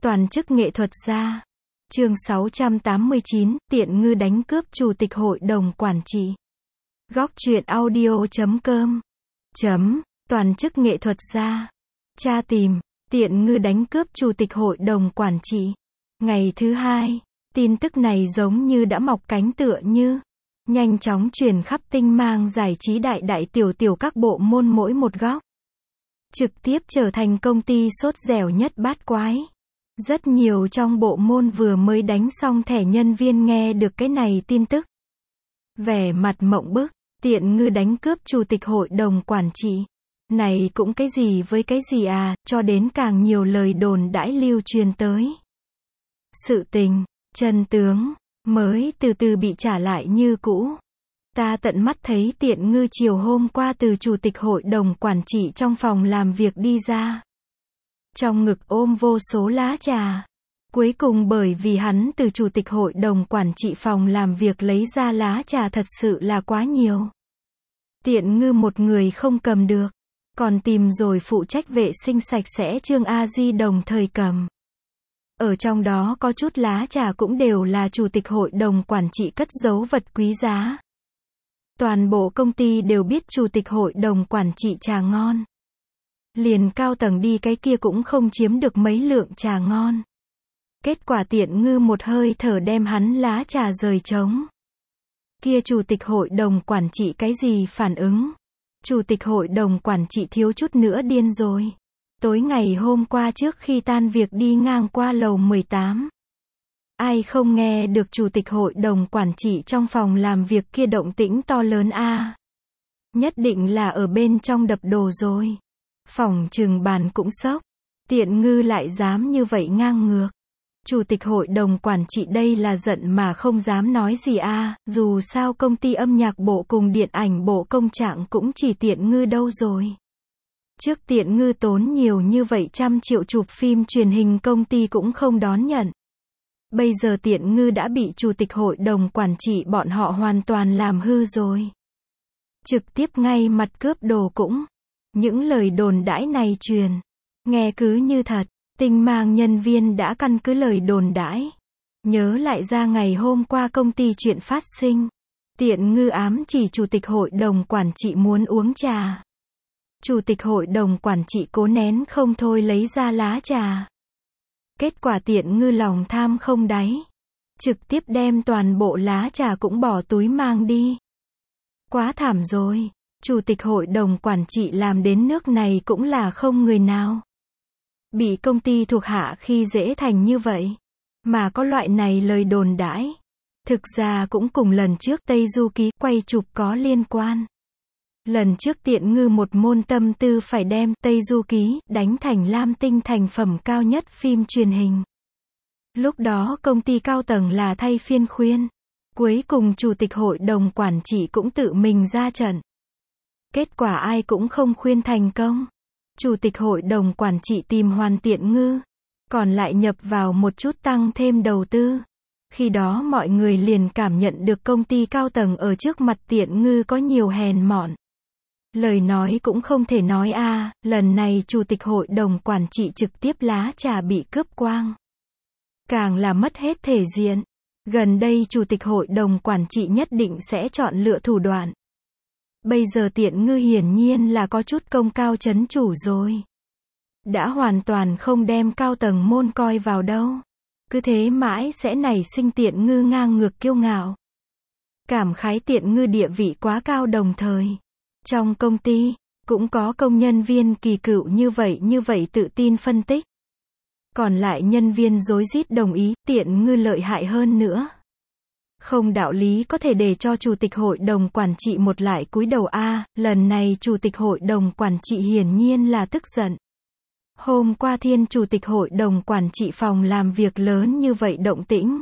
Toàn chức nghệ thuật gia. Chương 689, Tiện Ngư đánh cướp chủ tịch hội đồng quản trị. Góc truyện audio.com. Toàn chức nghệ thuật gia. Tra tìm, Tiện Ngư đánh cướp chủ tịch hội đồng quản trị. Ngày thứ hai, tin tức này giống như đã mọc cánh tựa như nhanh chóng truyền khắp tinh mang giải trí đại đại tiểu tiểu các bộ môn mỗi một góc. Trực tiếp trở thành công ty sốt dẻo nhất bát quái. Rất nhiều trong bộ môn vừa mới đánh xong thẻ nhân viên nghe được cái này tin tức. Vẻ mặt mộng bức, Tiện Ngư đánh cướp chủ tịch hội đồng quản trị. Này cũng cái gì với cái gì à, cho đến càng nhiều lời đồn đãi lưu truyền tới. Sự tình, chân tướng, mới từ từ bị trả lại như cũ. Ta tận mắt thấy Tiện Ngư chiều hôm qua từ chủ tịch hội đồng quản trị trong phòng làm việc đi ra. Trong ngực ôm vô số lá trà. Cuối cùng bởi vì hắn từ chủ tịch hội đồng quản trị phòng làm việc lấy ra lá trà thật sự là quá nhiều. Tiện Ngư một người không cầm được. Còn tìm rồi phụ trách vệ sinh sạch sẽ Trương A Di đồng thời cầm. Ở trong đó có chút lá trà cũng đều là chủ tịch hội đồng quản trị cất giấu vật quý giá. Toàn bộ công ty đều biết chủ tịch hội đồng quản trị trà ngon. Liền cao tầng đi cái kia cũng không chiếm được mấy lượng trà ngon. Kết quả Tiện Ngư một hơi thở đem hắn lá trà rời trống. Kia chủ tịch hội đồng quản trị cái gì phản ứng? Chủ tịch hội đồng quản trị thiếu chút nữa điên rồi. Tối ngày hôm qua trước khi tan việc đi ngang qua lầu 18. Ai không nghe được chủ tịch hội đồng quản trị trong phòng làm việc kia động tĩnh to lớn a? Nhất định là ở bên trong đập đồ rồi. Phòng trừng bàn cũng sốc. Tiện Ngư lại dám như vậy ngang ngược. Chủ tịch hội đồng quản trị đây là giận mà không dám nói gì a, dù sao công ty âm nhạc bộ cùng điện ảnh bộ công trạng cũng chỉ Tiện Ngư đâu rồi. Trước Tiện Ngư tốn nhiều như vậy trăm triệu chụp phim truyền hình công ty cũng không đón nhận. Bây giờ Tiện Ngư đã bị chủ tịch hội đồng quản trị bọn họ hoàn toàn làm hư rồi. Trực tiếp ngay mặt cướp đồ cũng. Những lời đồn đãi này truyền. Nghe cứ như thật. Tinh mang nhân viên đã căn cứ lời đồn đãi. Nhớ lại ra ngày hôm qua công ty chuyện phát sinh. Tiện Ngư ám chỉ chủ tịch hội đồng quản trị muốn uống trà. Chủ tịch hội đồng quản trị cố nén không thôi lấy ra lá trà. Kết quả Tiện Ngư lòng tham không đáy. Trực tiếp đem toàn bộ lá trà cũng bỏ túi mang đi. Quá thảm rồi. Chủ tịch hội đồng quản trị làm đến nước này cũng là không người nào. Bị công ty thuộc hạ khi dễ thành như vậy. Mà có loại này lời đồn đãi. Thực ra cũng cùng lần trước Tây Du Ký quay chụp có liên quan. Lần trước Tiện Ngư một môn tâm tư phải đem Tây Du Ký đánh thành lam tinh thành phẩm cao nhất phim truyền hình. Lúc đó công ty cao tầng là thay phiên khuyên. Cuối cùng chủ tịch hội đồng quản trị cũng tự mình ra trận. Kết quả ai cũng không khuyên thành công. Chủ tịch hội đồng quản trị tìm hoàn Tiện Ngư. Còn lại nhập vào một chút tăng thêm đầu tư. Khi đó mọi người liền cảm nhận được công ty cao tầng ở trước mặt Tiện Ngư có nhiều hèn mọn. Lời nói cũng không thể nói a, lần này chủ tịch hội đồng quản trị trực tiếp lá trà bị cướp quang. Càng là mất hết thể diện. Gần đây chủ tịch hội đồng quản trị nhất định sẽ chọn lựa thủ đoạn. Bây giờ Tiện Ngư hiển nhiên là có chút công cao chấn chủ rồi. Đã hoàn toàn không đem cao tầng môn coi vào đâu. Cứ thế mãi sẽ nảy sinh Tiện Ngư ngang ngược kiêu ngạo. Cảm khái Tiện Ngư địa vị quá cao đồng thời. Trong công ty, cũng có công nhân viên kỳ cựu như vậy tự tin phân tích. Còn lại nhân viên rối rít đồng ý, Tiện Ngư lợi hại hơn nữa. Không đạo lý có thể để cho chủ tịch hội đồng quản trị một lại cúi đầu a, lần này chủ tịch hội đồng quản trị hiển nhiên là tức giận. Hôm qua thiên chủ tịch hội đồng quản trị phòng làm việc lớn như vậy động tĩnh.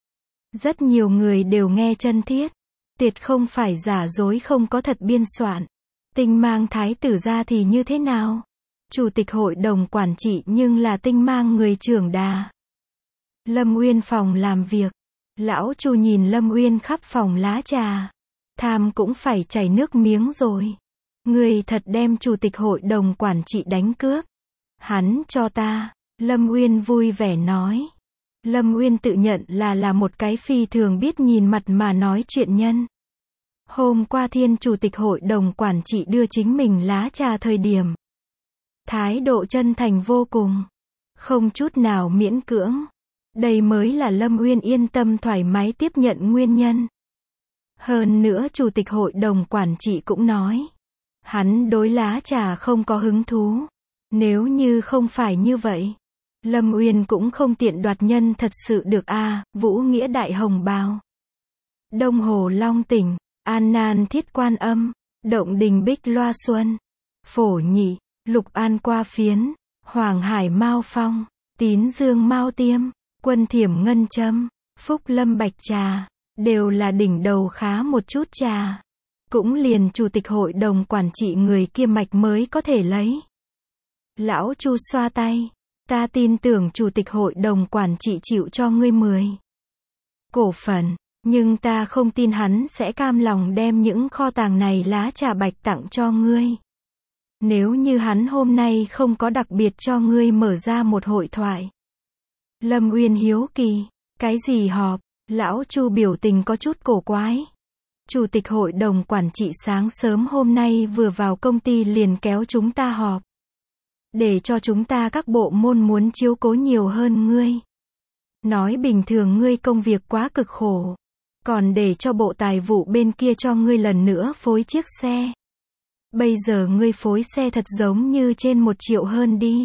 Rất nhiều người đều nghe chân thiết. Tuyệt không phải giả dối không có thật biên soạn. Tinh mang thái tử ra thì như thế nào? Chủ tịch hội đồng quản trị nhưng là tinh mang người trưởng đà. Lâm Uyên phòng làm việc. Lão Chu nhìn Lâm Uyên khắp phòng lá trà. Tham cũng phải chảy nước miếng rồi. Người thật đem chủ tịch hội đồng quản trị đánh cướp. Hắn cho ta. Lâm Uyên vui vẻ nói. Lâm Uyên tự nhận là một cái phi thường biết nhìn mặt mà nói chuyện nhân. Hôm qua Thiên Chủ tịch Hội đồng Quản trị đưa chính mình lá trà thời điểm. Thái độ chân thành vô cùng. Không chút nào miễn cưỡng. Đây mới là Lâm Uyên yên tâm thoải mái tiếp nhận nguyên nhân. Hơn nữa Chủ tịch Hội đồng Quản trị cũng nói. Hắn đối lá trà không có hứng thú. Nếu như không phải như vậy. Lâm Uyên cũng không tiện đoạt nhân thật sự được a. Vũ Nghĩa Đại Hồng Bào. Đông Hồ Long Tỉnh. An Nan Thiết Quan Âm. Động Đình Bích Loa Xuân. Phổ Nhị. Lục An Qua Phiến. Hoàng Hải Mao Phong. Tín Dương Mao Tiêm. Quân Thiểm Ngân Châm. Phúc Lâm Bạch Trà. Đều là đỉnh đầu khá một chút trà. Cũng liền Chủ tịch Hội đồng Quản trị người kia mạch mới có thể lấy. Lão Chu xoa tay. Ta tin tưởng Chủ tịch Hội đồng Quản trị chịu cho ngươi 10 cổ phần. Nhưng ta không tin hắn sẽ cam lòng đem những kho tàng này lá trà bạch tặng cho ngươi. Nếu như hắn hôm nay không có đặc biệt cho ngươi mở ra một hội thoại. Lâm Uyên hiếu kỳ. Cái gì họp? Lão Chu biểu tình có chút cổ quái. Chủ tịch Hội đồng Quản trị sáng sớm hôm nay vừa vào công ty liền kéo chúng ta họp. Để cho chúng ta các bộ môn muốn chiếu cố nhiều hơn ngươi. Nói bình thường ngươi công việc quá cực khổ. Còn để cho bộ tài vụ bên kia cho ngươi lần nữa phối chiếc xe. Bây giờ ngươi phối xe thật giống như trên 1 triệu hơn đi.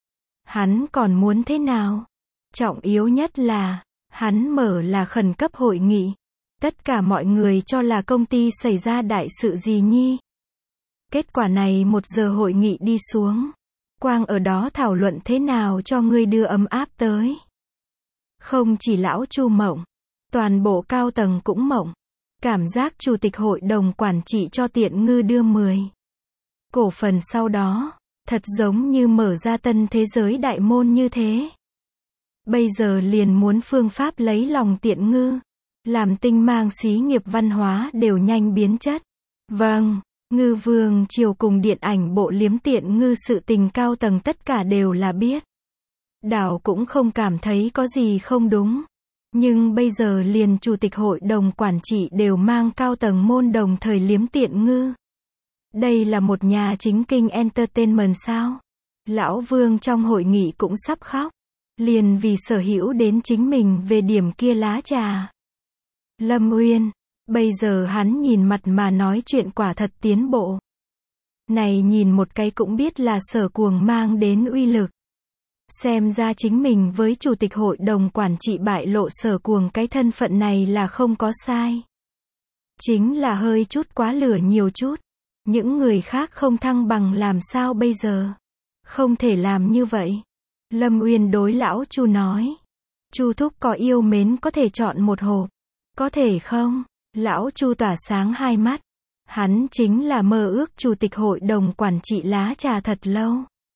Hắn còn muốn thế nào? Trọng yếu nhất là, hắn mở là khẩn cấp hội nghị. Tất cả mọi người cho là công ty xảy ra đại sự gì nhi. Kết quả này 1 giờ hội nghị đi xuống. Quang ở đó thảo luận thế nào cho ngươi đưa ấm áp tới. Không chỉ lão Chu mộng. Toàn bộ cao tầng cũng mộng. Cảm giác Chủ tịch Hội đồng Quản trị cho Tiện Ngư đưa 10 cổ phần sau đó. Thật giống như mở ra tân thế giới đại môn như thế. Bây giờ liền muốn phương pháp lấy lòng Tiện Ngư. Làm tinh mang xí nghiệp văn hóa đều nhanh biến chất. Vâng, Ngư Vương Triều cùng điện ảnh bộ liếm Tiện Ngư sự tình cao tầng tất cả đều là biết. Đảo cũng không cảm thấy có gì không đúng. Nhưng bây giờ liền Chủ tịch Hội đồng Quản trị đều mang cao tầng môn đồng thời liếm Tiện Ngư. Đây là một nhà chính kinh entertainment sao? Lão Vương trong hội nghị cũng sắp khóc. Liền vì sở hữu đến chính mình về điểm kia lá trà. Lâm Uyên, bây giờ hắn nhìn mặt mà nói chuyện quả thật tiến bộ. Này nhìn một cái cũng biết là Sở Cuồng mang đến uy lực. Xem ra chính mình với Chủ tịch Hội đồng Quản trị bại lộ Sở Cuồng cái thân phận này là không có sai. Chính là hơi chút quá lửa nhiều chút. Những người khác không thăng bằng làm sao bây giờ? Không thể làm như vậy. Lâm Uyên đối lão Chu nói. Chu thúc có yêu mến có thể chọn một hộp. Có thể không? Lão Chu tỏa sáng hai mắt. Hắn chính là mơ ước Chủ tịch Hội đồng Quản trị lá trà thật lâu.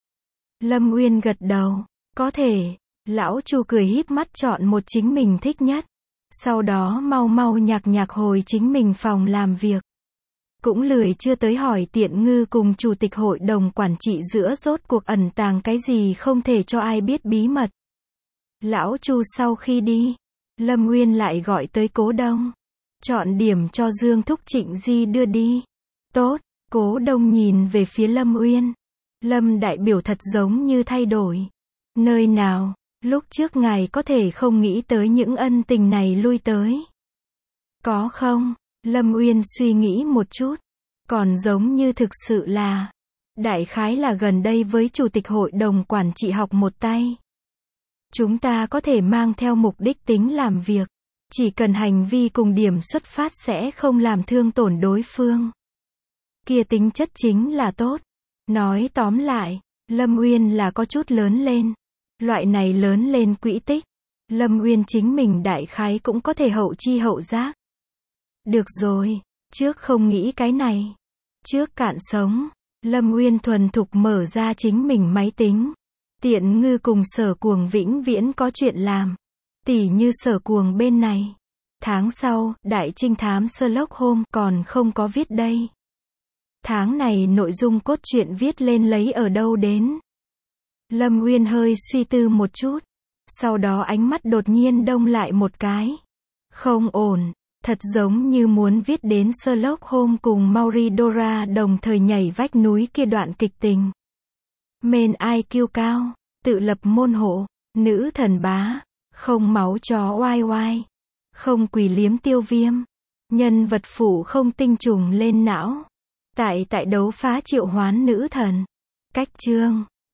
Lâm Uyên gật đầu. Có thể. Lão Chu cười híp mắt chọn một chính mình thích nhất. Sau đó mau mau nhạc hồi chính mình phòng làm việc. Cũng lười chưa tới hỏi Tiện Ngư cùng Chủ tịch Hội đồng Quản trị giữa rốt cuộc ẩn tàng cái gì không thể cho ai biết bí mật. Lão Chu sau khi đi, Lâm Uyên lại gọi tới Cố Đông. Chọn điểm cho Dương Thúc Trịnh Di đưa đi. Tốt, Cố Đông nhìn về phía Lâm Uyên. Lâm đại biểu thật giống như thay đổi. Nơi nào, lúc trước ngài có thể không nghĩ tới những ân tình này lui tới. Có không? Lâm Uyên suy nghĩ một chút. Còn giống như thực sự là. Đại khái là gần đây với Chủ tịch Hội đồng Quản trị học một tay. Chúng ta có thể mang theo mục đích tính làm việc. Chỉ cần hành vi cùng điểm xuất phát sẽ không làm thương tổn đối phương. Kia tính chất chính là tốt. Nói tóm lại, Lâm Uyên là có chút lớn lên. Loại này lớn lên quỹ tích. Lâm Uyên chính mình đại khái cũng có thể hậu chi hậu giác. Được rồi, trước không nghĩ cái này. Trước cạn sống, Lâm Uyên thuần thục mở ra chính mình máy tính. Tiện Ngư cùng Sở Cuồng vĩnh viễn có chuyện làm. Tỉ như Sở Cuồng bên này. Tháng sau, Đại Trinh Thám Sherlock Holmes còn không có viết đây. Tháng này nội dung cốt truyện viết lên lấy ở đâu đến. Lâm Uyên hơi suy tư một chút. Sau đó ánh mắt đột nhiên đông lại một cái. Không ổn. Thật giống như muốn viết đến Sherlock Holmes cùng Maury đồng thời nhảy vách núi kia đoạn kịch tình. Men IQ cao. Tự lập môn hộ. Nữ thần bá. Không máu chó oai oai. Không quỷ liếm tiêu viêm. Nhân vật phụ không tinh trùng lên não. Tại đấu phá triệu hoán nữ thần. Cách chương